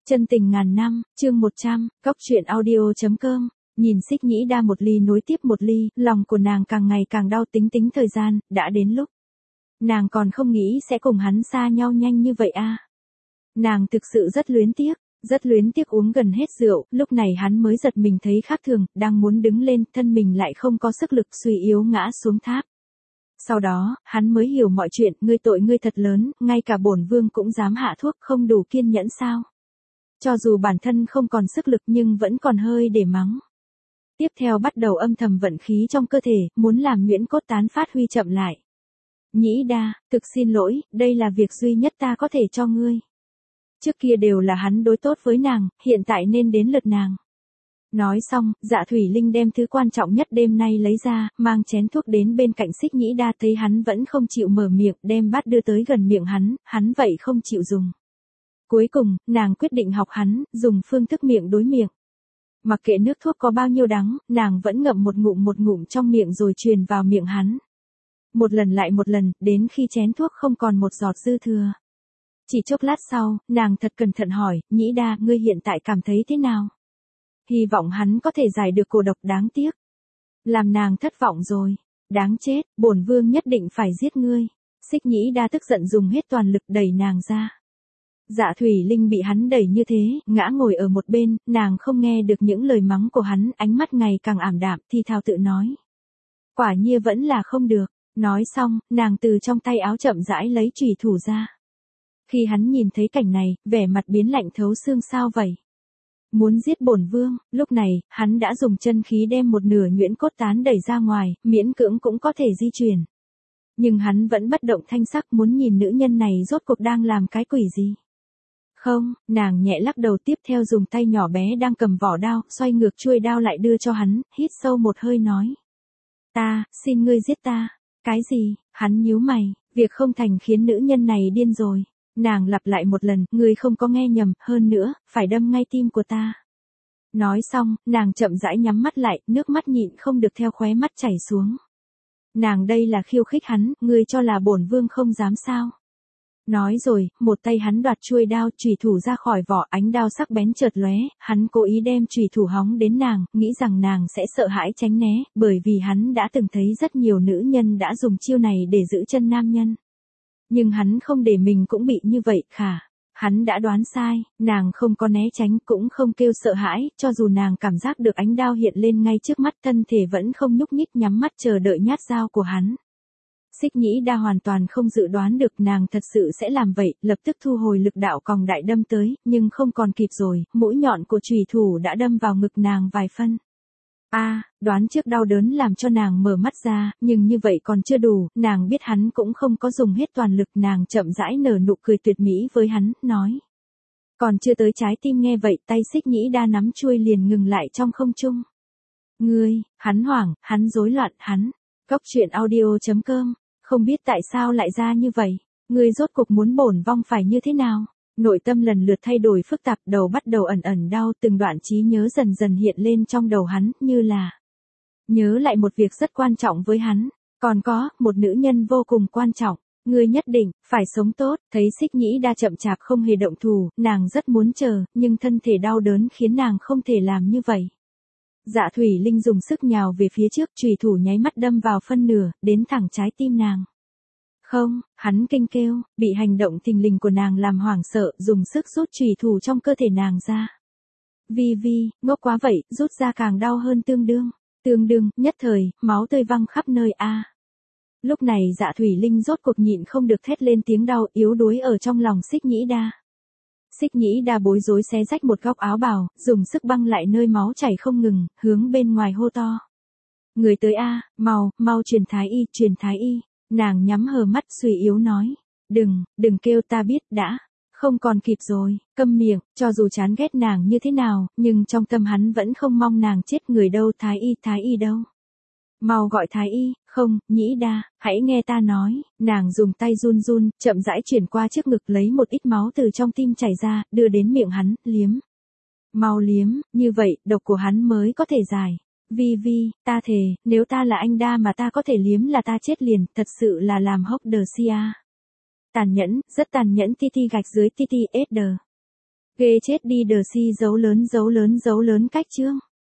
Chân tình ngàn năm, chương 100, Cóc truyện audio.com. Nhìn Xích Nhĩ Đa một ly nối tiếp một ly, lòng của nàng càng ngày càng đau, tính thời gian, đã đến lúc. Nàng còn không nghĩ sẽ cùng hắn xa nhau nhanh như vậy a. Nàng thực sự rất luyến tiếc uống gần hết rượu, lúc này hắn mới giật mình thấy khác thường, đang muốn đứng lên, thân mình lại không có sức lực, suy yếu ngã xuống tháp. Sau đó, hắn mới hiểu mọi chuyện, ngươi tội ngươi thật lớn, ngay cả bổn vương cũng dám hạ thuốc, không đủ kiên nhẫn sao? Cho dù bản thân không còn sức lực nhưng vẫn còn hơi để mắng. Tiếp theo bắt đầu âm thầm vận khí trong cơ thể, muốn làm nhuyễn cốt tán phát huy chậm lại. Nhĩ Đa, thực xin lỗi, đây là việc duy nhất ta có thể cho ngươi. Trước kia đều là hắn đối tốt với nàng, hiện tại nên đến lượt nàng. Nói xong, Dạ Thủy Linh đem thứ quan trọng nhất đêm nay lấy ra, mang chén thuốc đến bên cạnh Xích Nhĩ Đa, thấy hắn vẫn không chịu mở miệng, đem bát đưa tới gần miệng hắn vậy không chịu dùng. Cuối cùng, nàng quyết định học hắn, dùng phương thức miệng đối miệng. Mặc kệ nước thuốc có bao nhiêu đắng, nàng vẫn ngậm một ngụm trong miệng rồi truyền vào miệng hắn. Một lần lại một lần, đến khi chén thuốc không còn một giọt dư thừa. Chỉ chốc lát sau, nàng thật cẩn thận hỏi, Nhĩ Đa, ngươi hiện tại cảm thấy thế nào? Hy vọng hắn có thể giải được cô độc, đáng tiếc. Làm nàng thất vọng rồi. Đáng chết, bổn vương nhất định phải giết ngươi. Xích Nhĩ Đa tức giận dùng hết toàn lực đẩy nàng ra. Dạ Thủy Linh bị hắn đẩy như thế, ngã ngồi ở một bên, nàng không nghe được những lời mắng của hắn, ánh mắt ngày càng ảm đạm, thì thào tự nói. Quả nhiên vẫn là không được. Nói xong, nàng từ trong tay áo chậm rãi lấy chùy thủ ra. Khi hắn nhìn thấy cảnh này, vẻ mặt biến lạnh thấu xương, sao vậy? Muốn giết bổn vương, lúc này, hắn đã dùng chân khí đem một nửa nhuyễn cốt tán đẩy ra ngoài, miễn cưỡng cũng có thể di chuyển. Nhưng hắn vẫn bất động thanh sắc, muốn nhìn nữ nhân này rốt cuộc đang làm cái quỷ gì. Không, nàng nhẹ lắc đầu, tiếp theo dùng tay nhỏ bé đang cầm vỏ đao, xoay ngược chuôi đao lại đưa cho hắn, hít sâu một hơi nói. Xin ngươi giết ta. Cái gì? Hắn nhíu mày, việc không thành khiến nữ nhân này điên rồi. Nàng lặp lại một lần, ngươi không có nghe nhầm, hơn nữa, phải đâm ngay tim của ta. Nói xong, nàng chậm rãi nhắm mắt lại, nước mắt nhịn không được theo khóe mắt chảy xuống. Nàng đây là khiêu khích hắn, ngươi cho là bổn vương không dám sao? Nói rồi, một tay hắn đoạt chuôi đao, chùy thủ ra khỏi vỏ, ánh đao sắc bén chợt lóe, hắn cố ý đem chùy thủ hóng đến nàng, nghĩ rằng nàng sẽ sợ hãi tránh né, bởi vì hắn đã từng thấy rất nhiều nữ nhân đã dùng chiêu này để giữ chân nam nhân. Nhưng hắn không để mình cũng bị như vậy, hắn đã đoán sai, nàng không có né tránh, cũng không kêu sợ hãi, cho dù nàng cảm giác được ánh đao hiện lên ngay trước mắt, thân thể vẫn không nhúc nhích, nhắm mắt chờ đợi nhát dao của hắn. Xích Nhĩ Đa hoàn toàn không dự đoán được nàng thật sự sẽ làm vậy, lập tức thu hồi lực đạo còng đại đâm tới, nhưng không còn kịp rồi, mũi nhọn của chùy thủ đã đâm vào ngực nàng vài phân. Đoán trước đau đớn làm cho nàng mở mắt ra, nhưng như vậy còn chưa đủ, nàng biết hắn cũng không có dùng hết toàn lực, nàng chậm rãi nở nụ cười tuyệt mỹ với hắn, nói. Còn chưa tới trái tim, nghe vậy, tay Xích Nhĩ Đa nắm chuôi liền ngừng lại trong không trung. Ngươi, hắn hoảng, hắn rối loạn, Cóc truyện audio.com, không biết tại sao lại ra như vậy, ngươi rốt cuộc muốn bổn vong phải như thế nào? Nội tâm lần lượt thay đổi phức tạp, đầu bắt đầu ẩn đau, từng đoạn trí nhớ dần dần hiện lên trong đầu hắn, như là nhớ lại một việc rất quan trọng với hắn, còn có, một nữ nhân vô cùng quan trọng, ngươi nhất định phải sống tốt. Thấy Xích Nhĩ Đa chậm chạp không hề động thủ, nàng rất muốn chờ, nhưng thân thể đau đớn khiến nàng không thể làm như vậy. Dạ Thủy Linh dùng sức nhào về phía trước, chùy thủ nháy mắt đâm vào phân nửa, đến thẳng trái tim nàng. Không, hắn kinh kêu, bị hành động thình lình của nàng làm hoảng sợ, dùng sức rút chùy thủ trong cơ thể nàng ra. Vi, ngốc quá vậy, rút ra càng đau hơn tương đương, nhất thời, máu tươi văng khắp nơi Lúc này Dạ Thủy Linh rốt cuộc nhịn không được thét lên tiếng đau, yếu đuối ở trong lòng Xích Nhĩ Đa. Xích Nhĩ Đa bối rối xé rách một góc áo bào, dùng sức băng lại nơi máu chảy không ngừng, hướng bên ngoài hô to. Người tới mau truyền thái y. Nàng nhắm hờ mắt suy yếu nói. Đừng kêu, ta biết, đã. Không còn kịp rồi, câm miệng, cho dù chán ghét nàng như thế nào, nhưng trong tâm hắn vẫn không mong nàng chết. Người đâu, thái y đâu? Mau gọi thái y. Không, Nhĩ Đa, hãy nghe ta nói. Nàng dùng tay run, chậm rãi chuyển qua trước ngực, lấy một ít máu từ trong tim chảy ra, đưa đến miệng hắn, liếm. Mau liếm, như vậy, độc của hắn mới có thể giải. Vi, ta thề, nếu ta là anh Đa mà ta có thể liếm là ta chết liền, thật sự là làm hốc đờ sia. Tàn nhẫn, rất tàn nhẫn, TT_SD. Ghê chết đi, The Si dấu lớn cách chương.